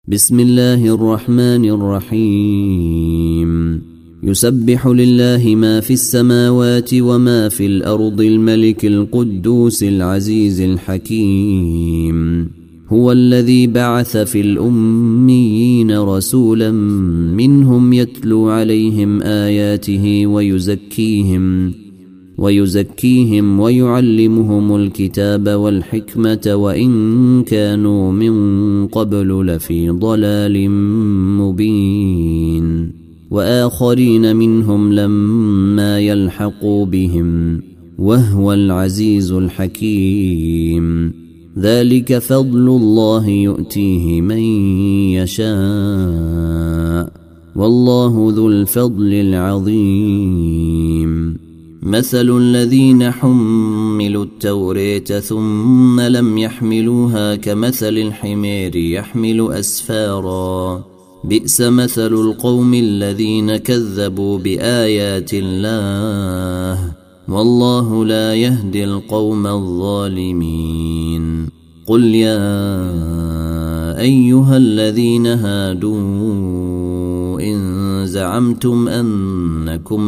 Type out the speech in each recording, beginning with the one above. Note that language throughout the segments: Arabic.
بسم الله الرحمن الرحيم. يسبح لله ما في السماوات وما في الأرض الملك القدوس العزيز الحكيم. هو الذي بعث في الأميين رسولا منهم يتلو عليهم آياته ويزكيهم ويعلمهم الكتاب والحكمة وإن كانوا من قبل لفي ضلال مبين، وآخرين منهم لما يلحقوا بهم وهو العزيز الحكيم. ذلك فضل الله يؤتيه من يشاء والله ذو الفضل العظيم. مثل الذين حملوا التوراة ثم لم يحملوها كمثل الحمير يحمل أسفارا، بئس مثل القوم الذين كذبوا بآيات الله والله لا يهدي القوم الظالمين. قل يا أيها الذين هادوا إن زعمتم أنكم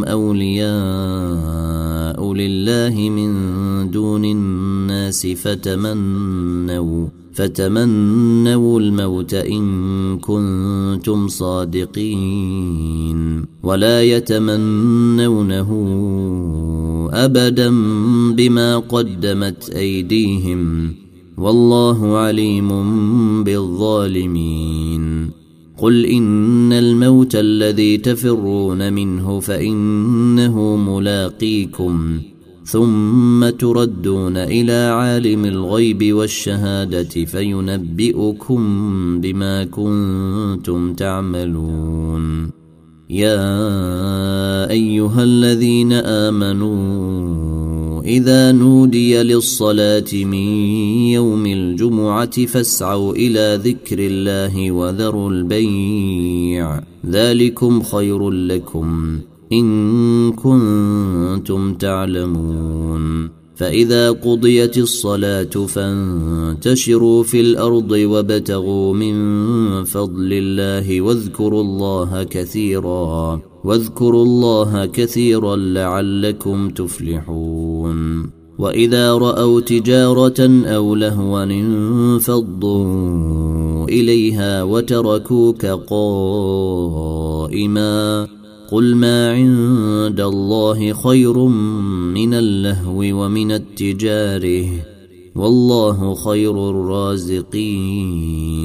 أولياء لله من دون الناس فتمنوا الموت إن كنتم صادقين، ولا يتمنونه أبدا بما قدمت أيديهم والله عليم بالظالمين. قل إن الموت الذي تفرون منه فإنه ملاقيكم ثم تردون إلى عالم الغيب والشهادة فينبئكم بما كنتم تعملون. يا أيها الذين آمنوا إذا نودي للصلاة من يوم الجمعة فاسعوا إلى ذكر الله وذروا البيع، ذلكم خير لكم إن كنتم تعلمون. فإذا قضيت الصلاة فانتشروا في الأرض وابتغوا من فضل الله واذكروا الله كثيرا لعلكم تفلحون. وإذا رأوا تجارة أو لهوا انفضوا إليها وتركوك قائما، قل ما عند الله خير من اللهو ومن التجاره والله خير الرازقين.